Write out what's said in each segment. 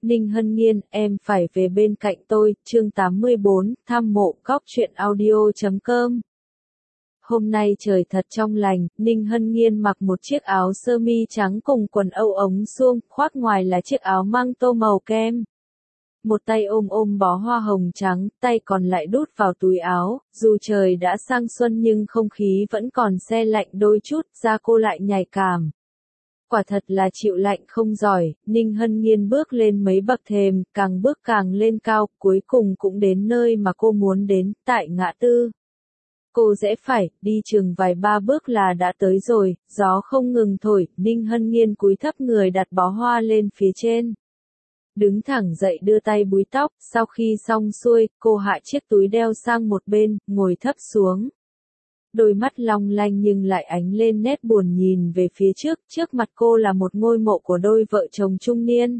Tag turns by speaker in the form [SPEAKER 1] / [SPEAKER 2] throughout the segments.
[SPEAKER 1] Ninh Hân Nghiên, em phải về bên cạnh tôi, chương 84, thăm mộ cóc truyện audio.com. Hôm nay trời thật trong lành, Ninh Hân Nghiên mặc một chiếc áo sơ mi trắng cùng quần âu ống suông, khoác ngoài là chiếc áo măng tô màu kem. Một tay ôm bó hoa hồng trắng, tay còn lại đút vào túi áo, dù trời đã sang xuân nhưng không khí vẫn còn se lạnh đôi chút, da cô lại nhạy cảm. Quả thật là chịu lạnh không giỏi, Ninh Hân Nghiên bước lên mấy bậc thềm, càng bước càng lên cao, cuối cùng cũng đến nơi mà cô muốn đến, tại ngã tư. Cô rẽ phải, đi chừng vài ba bước là đã tới rồi, gió không ngừng thổi, Ninh Hân Nghiên cúi thấp người đặt bó hoa lên phía trên. Đứng thẳng dậy đưa tay búi tóc, sau khi xong xuôi, cô hạ chiếc túi đeo sang một bên, ngồi thấp xuống. Đôi mắt long lanh nhưng lại ánh lên nét buồn nhìn về phía trước mặt cô là một ngôi mộ của đôi vợ chồng trung niên.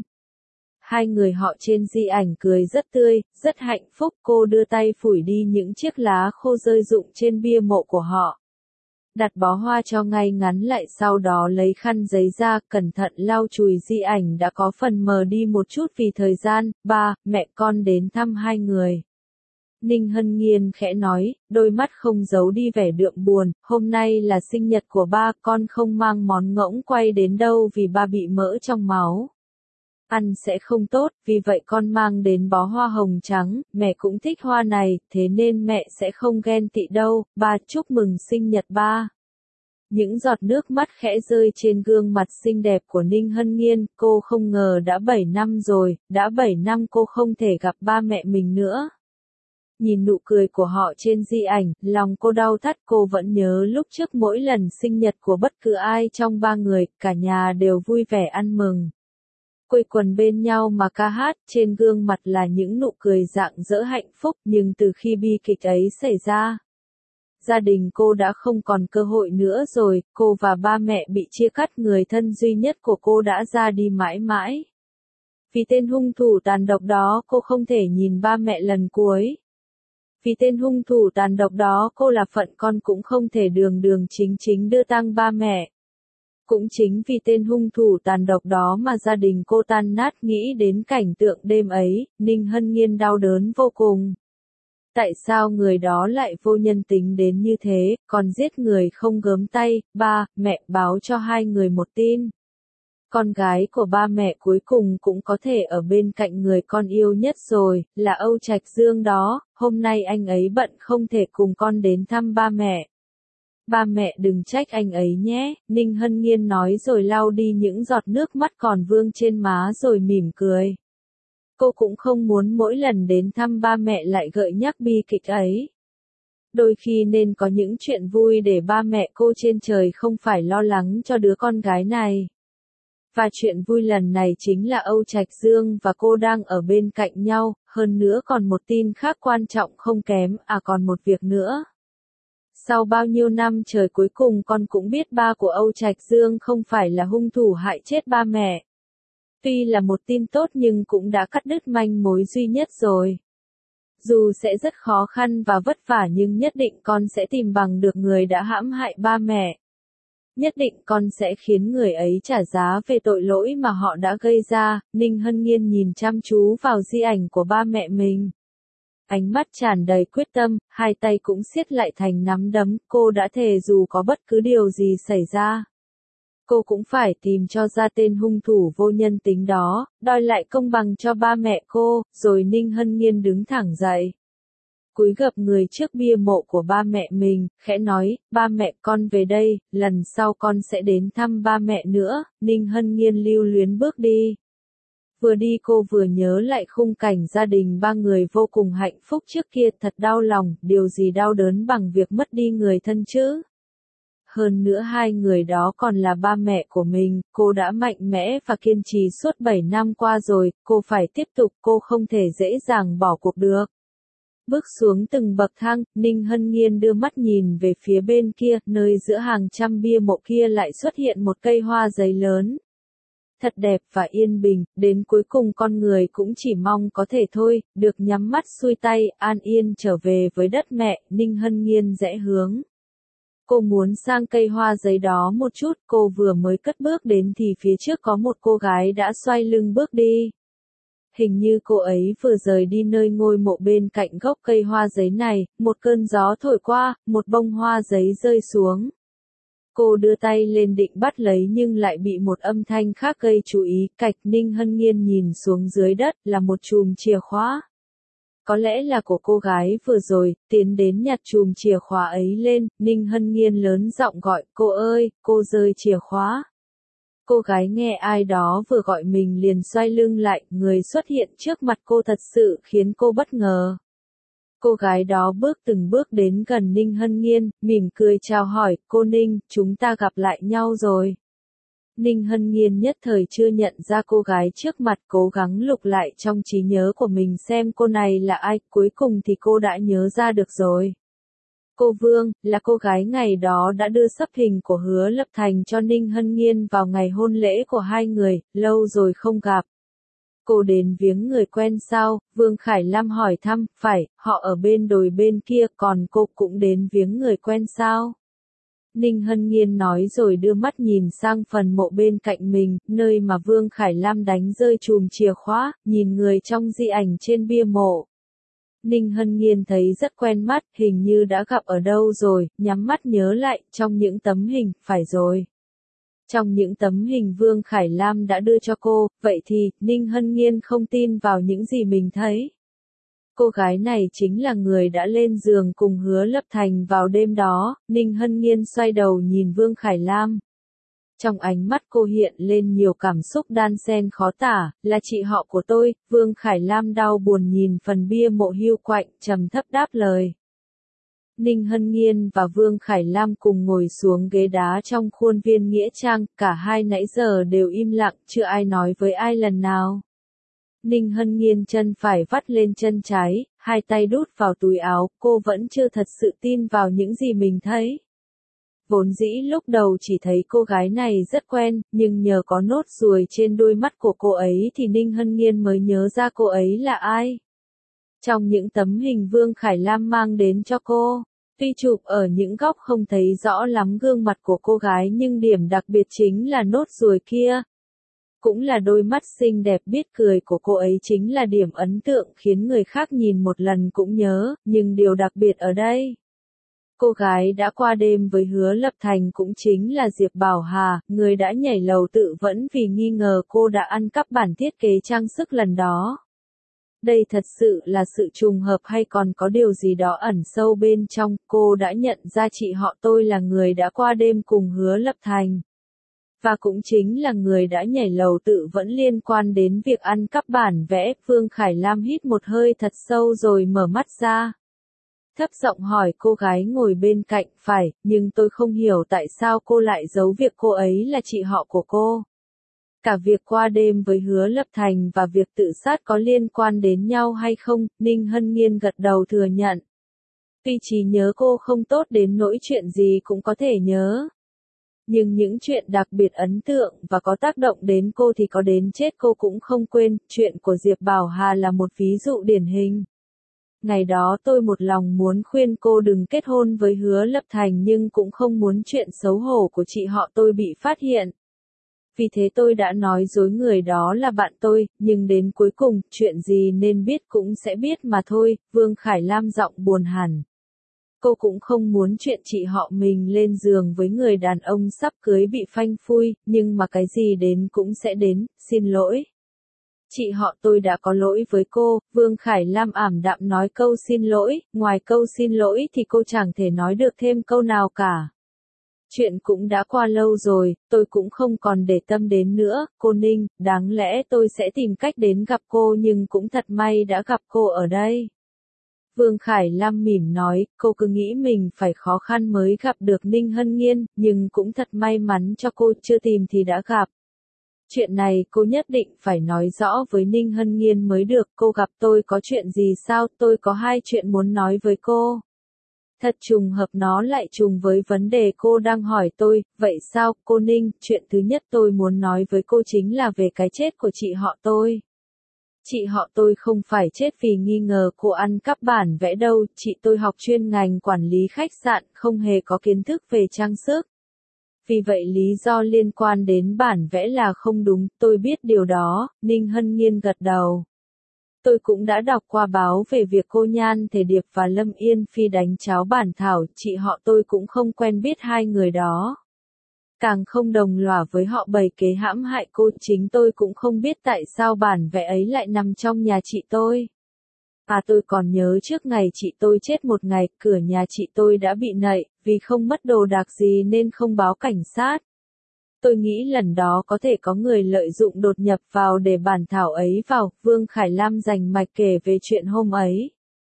[SPEAKER 1] Hai người họ trên di ảnh cười rất tươi, rất hạnh phúc, cô đưa tay phủi đi những chiếc lá khô rơi rụng trên bia mộ của họ. Đặt bó hoa cho ngay ngắn lại, sau đó lấy khăn giấy ra, cẩn thận lau chùi di ảnh đã có phần mờ đi một chút vì thời gian. Ba, mẹ con đến thăm hai người. Ninh Hân Nghiên khẽ nói, đôi mắt không giấu đi vẻ đượm buồn, hôm nay là sinh nhật của ba, con không mang món ngỗng quay đến đâu vì ba bị mỡ trong máu. Ăn sẽ không tốt, vì vậy con mang đến bó hoa hồng trắng, mẹ cũng thích hoa này, thế nên mẹ sẽ không ghen tị đâu, ba chúc mừng sinh nhật ba. Những giọt nước mắt khẽ rơi trên gương mặt xinh đẹp của Ninh Hân Nghiên, cô không ngờ đã 7 năm rồi, đã 7 năm cô không thể gặp ba mẹ mình nữa. Nhìn nụ cười của họ trên di ảnh, lòng cô đau thắt, cô vẫn nhớ lúc trước mỗi lần sinh nhật của bất cứ ai trong ba người, cả nhà đều vui vẻ ăn mừng. Quây quần bên nhau mà ca hát, trên gương mặt là những nụ cười rạng rỡ hạnh phúc, nhưng từ khi bi kịch ấy xảy ra, gia đình cô đã không còn cơ hội nữa rồi, cô và ba mẹ bị chia cắt, người thân duy nhất của cô đã ra đi mãi mãi. Vì tên hung thủ tàn độc đó, cô không thể nhìn ba mẹ lần cuối. Vì tên hung thủ tàn độc đó, cô là phận con cũng không thể đường chính đưa tang ba mẹ. Cũng chính vì tên hung thủ tàn độc đó mà gia đình cô tan nát, nghĩ đến cảnh tượng đêm ấy, Ninh Hân Nghiên đau đớn vô cùng. Tại sao người đó lại vô nhân tính đến như thế, còn giết người không gớm tay? Ba, mẹ báo cho hai người một tin. Con gái của ba mẹ cuối cùng cũng có thể ở bên cạnh người con yêu nhất rồi, là Âu Trạch Dương đó, hôm nay anh ấy bận không thể cùng con đến thăm ba mẹ. Ba mẹ đừng trách anh ấy nhé, Ninh Hân Nghiên nói rồi lau đi những giọt nước mắt còn vương trên má rồi mỉm cười. Cô cũng không muốn mỗi lần đến thăm ba mẹ lại gợi nhắc bi kịch ấy. Đôi khi nên có những chuyện vui để ba mẹ cô trên trời không phải lo lắng cho đứa con gái này. Và chuyện vui lần này chính là Âu Trạch Dương và cô đang ở bên cạnh nhau, hơn nữa còn một tin khác quan trọng không kém, còn một việc nữa. Sau bao nhiêu năm trời cuối cùng con cũng biết ba của Âu Trạch Dương không phải là hung thủ hại chết ba mẹ. Tuy là một tin tốt nhưng cũng đã cắt đứt manh mối duy nhất rồi. Dù sẽ rất khó khăn và vất vả nhưng nhất định con sẽ tìm bằng được người đã hãm hại ba mẹ. Nhất định con sẽ khiến người ấy trả giá về tội lỗi mà họ đã gây ra. Ninh Hân Nghiên nhìn chăm chú vào di ảnh của ba mẹ mình. Ánh mắt tràn đầy quyết tâm, hai tay cũng siết lại thành nắm đấm, cô đã thề dù có bất cứ điều gì xảy ra. Cô cũng phải tìm cho ra tên hung thủ vô nhân tính đó, đòi lại công bằng cho ba mẹ cô, rồi Ninh Hân Nghiên đứng thẳng dậy. Cúi gập người trước bia mộ của ba mẹ mình, khẽ nói, ba mẹ con về đây, lần sau con sẽ đến thăm ba mẹ nữa. Ninh Hân Nghiên lưu luyến bước đi. Vừa đi cô vừa nhớ lại khung cảnh gia đình ba người vô cùng hạnh phúc trước kia, thật đau lòng, điều gì đau đớn bằng việc mất đi người thân chứ? Hơn nữa hai người đó còn là ba mẹ của mình, cô đã mạnh mẽ và kiên trì suốt 7 năm qua rồi, cô phải tiếp tục, cô không thể dễ dàng bỏ cuộc được. Bước xuống từng bậc thang, Ninh Hân Nghiên đưa mắt nhìn về phía bên kia, nơi giữa hàng trăm bia mộ kia lại xuất hiện một cây hoa giấy lớn. Thật đẹp và yên bình, đến cuối cùng con người cũng chỉ mong có thể thôi, được nhắm mắt xuôi tay, an yên trở về với đất mẹ. Ninh Hân Nghiên rẽ hướng. Cô muốn sang cây hoa giấy đó một chút, cô vừa mới cất bước đến thì phía trước có một cô gái đã xoay lưng bước đi. Hình như cô ấy vừa rời đi nơi ngôi mộ bên cạnh gốc cây hoa giấy này, một cơn gió thổi qua, một bông hoa giấy rơi xuống. Cô đưa tay lên định bắt lấy nhưng lại bị một âm thanh khác gây chú ý, cạch. Ninh Hân Nghiên nhìn xuống dưới đất là một chùm chìa khóa. Có lẽ là của cô gái vừa rồi, tiến đến nhặt chùm chìa khóa ấy lên, Ninh Hân Nghiên lớn giọng gọi, cô ơi, cô rơi chìa khóa. Cô gái nghe ai đó vừa gọi mình liền xoay lưng lại, người xuất hiện trước mặt cô thật sự khiến cô bất ngờ. Cô gái đó bước từng bước đến gần Ninh Hân Nghiên, mỉm cười chào hỏi, cô Ninh, chúng ta gặp lại nhau rồi. Ninh Hân Nghiên nhất thời chưa nhận ra cô gái trước mặt, cố gắng lục lại trong trí nhớ của mình xem cô này là ai, cuối cùng thì cô đã nhớ ra được rồi. Cô Vương, là cô gái ngày đó đã đưa sấp hình của Hứa Lập Thành cho Ninh Hân Nghiên vào ngày hôn lễ của hai người, lâu rồi không gặp. Cô đến viếng người quen sao? Vương Khải Lam hỏi thăm, phải, họ ở bên đồi bên kia, còn cô cũng đến viếng người quen sao? Ninh Hân Nghiên nói rồi đưa mắt nhìn sang phần mộ bên cạnh mình, nơi mà Vương Khải Lam đánh rơi chùm chìa khóa, nhìn người trong di ảnh trên bia mộ. Ninh Hân Nghiên thấy rất quen mắt, hình như đã gặp ở đâu rồi, nhắm mắt nhớ lại, trong những tấm hình, phải rồi. Trong những tấm hình Vương Khải Lam đã đưa cho cô, vậy thì, Ninh Hân Nghiên không tin vào những gì mình thấy. Cô gái này chính là người đã lên giường cùng Hứa Lập Thành vào đêm đó, Ninh Hân Nghiên xoay đầu nhìn Vương Khải Lam. Trong ánh mắt cô hiện lên nhiều cảm xúc đan xen khó tả, là chị họ của tôi. Vương Khải Lam đau buồn nhìn phần bia mộ hiu quạnh, trầm thấp đáp lời. Ninh Hân Nghiên và Vương Khải Lam cùng ngồi xuống ghế đá trong khuôn viên nghĩa trang, cả hai nãy giờ đều im lặng, chưa ai nói với ai lần nào. Ninh Hân Nghiên chân phải vắt lên chân trái, hai tay đút vào túi áo, cô vẫn chưa thật sự tin vào những gì mình thấy. Vốn dĩ lúc đầu chỉ thấy cô gái này rất quen, nhưng nhờ có nốt ruồi trên đôi mắt của cô ấy thì Ninh Hân Nghiên mới nhớ ra cô ấy là ai. Trong những tấm hình Vương Khải Lam mang đến cho cô, tuy chụp ở những góc không thấy rõ lắm gương mặt của cô gái nhưng điểm đặc biệt chính là nốt ruồi kia. Cũng là đôi mắt xinh đẹp biết cười của cô ấy chính là điểm ấn tượng khiến người khác nhìn một lần cũng nhớ, nhưng điều đặc biệt ở đây. Cô gái đã qua đêm với Hứa Lập Thành cũng chính là Diệp Bảo Hà, người đã nhảy lầu tự vẫn vì nghi ngờ cô đã ăn cắp bản thiết kế trang sức lần đó. Đây thật sự là sự trùng hợp hay còn có điều gì đó ẩn sâu bên trong, cô đã nhận ra chị họ tôi là người đã qua đêm cùng Hứa Lập Thành. Và cũng chính là người đã nhảy lầu tự vẫn liên quan đến việc ăn cắp bản vẽ. Vương Khải Lam hít một hơi thật sâu rồi mở mắt ra. Thấp giọng hỏi cô gái ngồi bên cạnh, phải, nhưng tôi không hiểu tại sao cô lại giấu việc cô ấy là chị họ của cô. Cả việc qua đêm với Hứa Lập Thành và việc tự sát có liên quan đến nhau hay không, Ninh Hân Nghiên gật đầu thừa nhận. Tuy trí nhớ cô không tốt đến nỗi chuyện gì cũng có thể nhớ. Nhưng những chuyện đặc biệt ấn tượng và có tác động đến cô thì có đến chết cô cũng không quên, chuyện của Diệp Bảo Hà là một ví dụ điển hình. Ngày đó tôi một lòng muốn khuyên cô đừng kết hôn với Hứa Lập Thành nhưng cũng không muốn chuyện xấu hổ của chị họ tôi bị phát hiện. Vì thế tôi đã nói dối người đó là bạn tôi, nhưng đến cuối cùng, chuyện gì nên biết cũng sẽ biết mà thôi. Vương Khải Lam giọng buồn hẳn. Cô cũng không muốn chuyện chị họ mình lên giường với người đàn ông sắp cưới bị phanh phui, nhưng mà cái gì đến cũng sẽ đến, xin lỗi. Chị họ tôi đã có lỗi với cô, Vương Khải Lam ảm đạm nói câu xin lỗi, ngoài câu xin lỗi thì cô chẳng thể nói được thêm câu nào cả. Chuyện cũng đã qua lâu rồi, tôi cũng không còn để tâm đến nữa, cô Ninh, đáng lẽ tôi sẽ tìm cách đến gặp cô nhưng cũng thật may đã gặp cô ở đây. Vương Khải Lam mỉm nói, cô cứ nghĩ mình phải khó khăn mới gặp được Ninh Hân Nghiên, nhưng cũng thật may mắn cho cô chưa tìm thì đã gặp. Chuyện này cô nhất định phải nói rõ với Ninh Hân Nghiên mới được, cô gặp tôi có chuyện gì sao, tôi có hai chuyện muốn nói với cô. Thật trùng hợp nó lại trùng với vấn đề cô đang hỏi tôi, vậy sao, cô Ninh, chuyện thứ nhất tôi muốn nói với cô chính là về cái chết của chị họ tôi. Chị họ tôi không phải chết vì nghi ngờ cô ăn cắp bản vẽ đâu, chị tôi học chuyên ngành quản lý khách sạn, không hề có kiến thức về trang sức. Vì vậy lý do liên quan đến bản vẽ là không đúng, tôi biết điều đó, Ninh Hân Nghiên gật đầu. Tôi cũng đã đọc qua báo về việc cô Nhan Thể Điệp và Lâm Yên Phi đánh cháo bản thảo, chị họ tôi cũng không quen biết hai người đó. Càng không đồng lõa với họ bày kế hãm hại cô, chính tôi cũng không biết tại sao bản vẽ ấy lại nằm trong nhà chị tôi. Tôi còn nhớ trước ngày chị tôi chết một ngày, cửa nhà chị tôi đã bị nậy, vì không mất đồ đạc gì nên không báo cảnh sát. Tôi nghĩ lần đó có thể có người lợi dụng đột nhập vào để bản thảo ấy vào, Vương Khải Lam rành mạch kể về chuyện hôm ấy.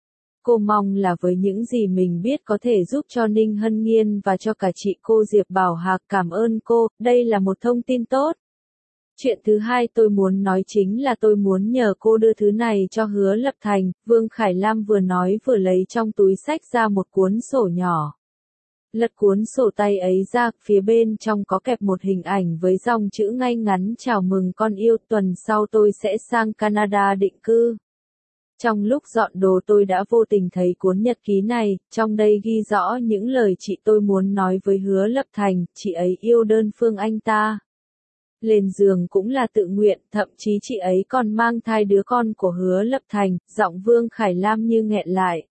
[SPEAKER 1] Cô mong là với những gì mình biết có thể giúp cho Ninh Hân Nghiên và cho cả chị cô Diệp Bảo Hà. Cảm ơn cô, đây là một thông tin tốt. Chuyện thứ hai tôi muốn nói chính là tôi muốn nhờ cô đưa thứ này cho Hứa Lập Thành. Vương Khải Lam vừa nói vừa lấy trong túi xách ra một cuốn sổ nhỏ. Lật cuốn sổ tay ấy ra, phía bên trong có kẹp một hình ảnh với dòng chữ ngay ngắn: chào mừng con yêu, tuần sau tôi sẽ sang Canada định cư. Trong lúc dọn đồ tôi đã vô tình thấy cuốn nhật ký này, trong đây ghi rõ những lời chị tôi muốn nói với Hứa Lập Thành, chị ấy yêu đơn phương anh ta. Lên giường cũng là tự nguyện, thậm chí chị ấy còn mang thai đứa con của Hứa Lập Thành. Giọng Vương Khải Lam như nghẹn lại.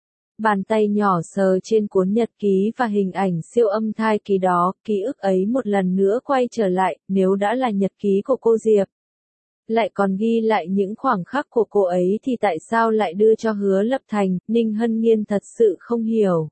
[SPEAKER 1] Bàn tay nhỏ sờ trên cuốn nhật ký và hình ảnh siêu âm thai ký đó, ký ức ấy một lần nữa quay trở lại. Nếu đã là nhật ký của cô Diệp, lại còn ghi lại những khoảnh khắc của cô ấy thì tại sao lại đưa cho Hứa Lập Thành? Ninh Hân Nghiên thật sự không hiểu.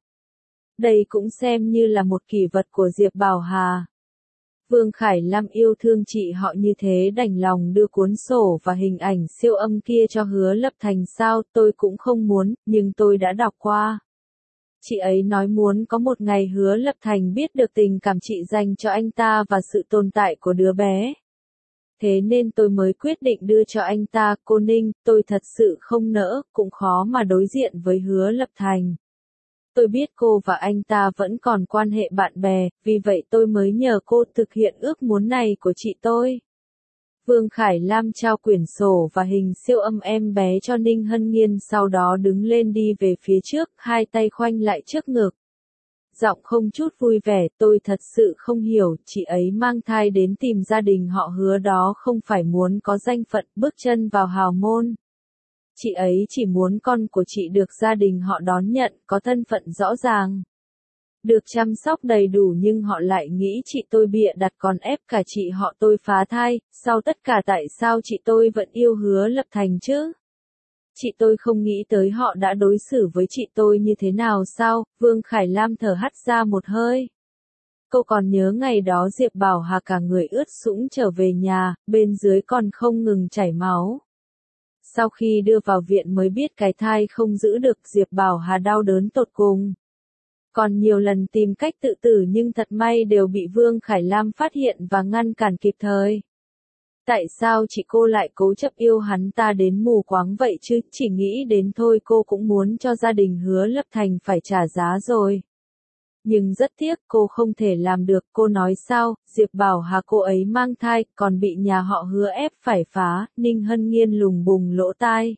[SPEAKER 1] Đây cũng xem như là một kỷ vật của Diệp Bảo Hà. Vương Khải Lam yêu thương chị họ như thế đành lòng đưa cuốn sổ và hình ảnh siêu âm kia cho Hứa Lập Thành sao? Tôi cũng không muốn, nhưng tôi đã đọc qua. Chị ấy nói muốn có một ngày Hứa Lập Thành biết được tình cảm chị dành cho anh ta và sự tồn tại của đứa bé. Thế nên tôi mới quyết định đưa cho anh ta. Cô Ninh, tôi thật sự không nỡ, cũng khó mà đối diện với Hứa Lập Thành. Tôi biết cô và anh ta vẫn còn quan hệ bạn bè, vì vậy tôi mới nhờ cô thực hiện ước muốn này của chị tôi. Vương Khải Lam trao quyển sổ và hình siêu âm em bé cho Ninh Hân Nghiên, sau đó đứng lên đi về phía trước, hai tay khoanh lại trước ngực. Giọng không chút vui vẻ, tôi thật sự không hiểu, chị ấy mang thai đến tìm gia đình họ Hứa đó không phải muốn có danh phận, bước chân vào hào môn. Chị ấy chỉ muốn con của chị được gia đình họ đón nhận, có thân phận rõ ràng, được chăm sóc đầy đủ, nhưng họ lại nghĩ chị tôi bịa đặt còn ép cả chị họ tôi phá thai. Sau tất cả tại sao chị tôi vẫn yêu Hứa Lập Thành chứ? Chị tôi không nghĩ tới họ đã đối xử với chị tôi như thế nào sao? Vương Khải Lam thở hắt ra một hơi. Cô còn nhớ ngày đó Diệp Bảo Hà cả người ướt sũng trở về nhà, bên dưới còn không ngừng chảy máu. Sau khi đưa vào viện mới biết cái thai không giữ được, Diệp Bảo Hà đau đớn tột cùng. Còn nhiều lần tìm cách tự tử nhưng thật may đều bị Vương Khải Lam phát hiện và ngăn cản kịp thời. Tại sao chị cô lại cố chấp yêu hắn ta đến mù quáng vậy chứ? Chỉ nghĩ đến thôi cô cũng muốn cho gia đình Hứa Lập Thành phải trả giá rồi. Nhưng rất tiếc cô không thể làm được. Cô nói sao? Diệp Bảo Hà cô ấy mang thai, còn bị nhà họ Hứa ép phải phá. Ninh Hân Nghiên lùng bùng lỗ tai.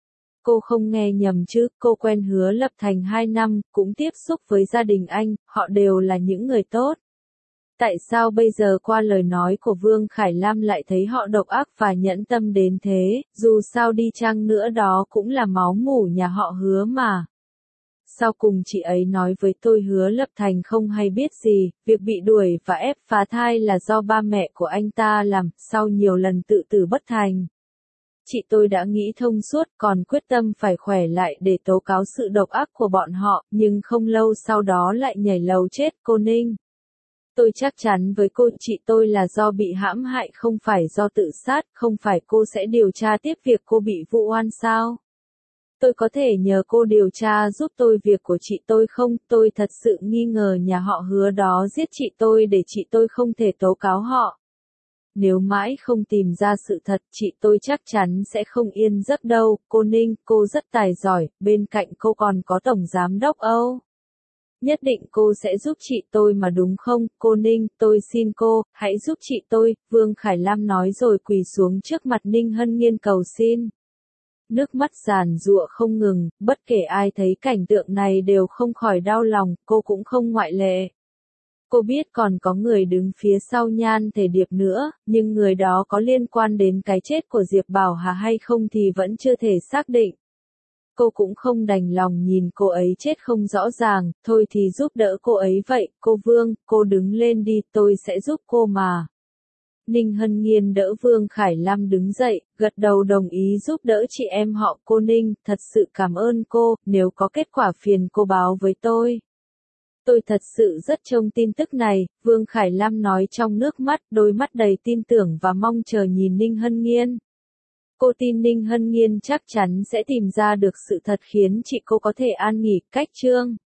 [SPEAKER 1] Cô không nghe nhầm chứ? Cô quen Hứa Lập Thành 2 năm, cũng tiếp xúc với gia đình anh, họ đều là những người tốt. Tại sao bây giờ qua lời nói của Vương Khải Lam lại thấy họ độc ác và nhẫn tâm đến thế? Dù sao đi chăng nữa đó cũng là máu mủ nhà họ Hứa mà. Sau cùng chị ấy nói với tôi Hứa Lập Thành không hay biết gì, việc bị đuổi và ép phá thai là do ba mẹ của anh ta làm, sau nhiều lần tự tử bất thành. Chị tôi đã nghĩ thông suốt, còn quyết tâm phải khỏe lại để tố cáo sự độc ác của bọn họ, nhưng không lâu sau đó lại nhảy lầu chết. Cô Ninh, tôi chắc chắn với cô, chị tôi là do bị hãm hại không phải do tự sát. Không phải cô sẽ điều tra tiếp việc cô bị vụ oan sao? Tôi có thể nhờ cô điều tra giúp tôi việc của chị tôi không? Tôi thật sự nghi ngờ nhà họ Hứa đó giết chị tôi để chị tôi không thể tố cáo họ. Nếu mãi không tìm ra sự thật, chị tôi chắc chắn sẽ không yên giấc đâu. Cô Ninh, cô rất tài giỏi, bên cạnh cô còn có Tổng Giám đốc Âu. Nhất định cô sẽ giúp chị tôi mà đúng không? Cô Ninh, tôi xin cô, hãy giúp chị tôi, Vương Khải Lam nói rồi quỳ xuống trước mặt Ninh Hân Nghiên cầu xin. Nước mắt giàn giụa không ngừng, bất kể ai thấy cảnh tượng này đều không khỏi đau lòng, cô cũng không ngoại lệ. Cô biết còn có người đứng phía sau Nhan Thể Điệp nữa, nhưng người đó có liên quan đến cái chết của Diệp Bảo Hà hay không thì vẫn chưa thể xác định. Cô cũng không đành lòng nhìn cô ấy chết không rõ ràng, thôi thì giúp đỡ cô ấy vậy, cô Vương, cô đứng lên đi, tôi sẽ giúp cô mà. Ninh Hân Nghiên đỡ Vương Khải Lam đứng dậy, gật đầu đồng ý giúp đỡ chị em họ cô Ninh, thật sự cảm ơn cô, nếu có kết quả phiền cô báo với tôi. Tôi thật sự rất trông tin tức này, Vương Khải Lam nói trong nước mắt, đôi mắt đầy tin tưởng và mong chờ nhìn Ninh Hân Nghiên. Cô tin Ninh Hân Nghiên chắc chắn sẽ tìm ra được sự thật khiến chị cô có thể an nghỉ. Cách chương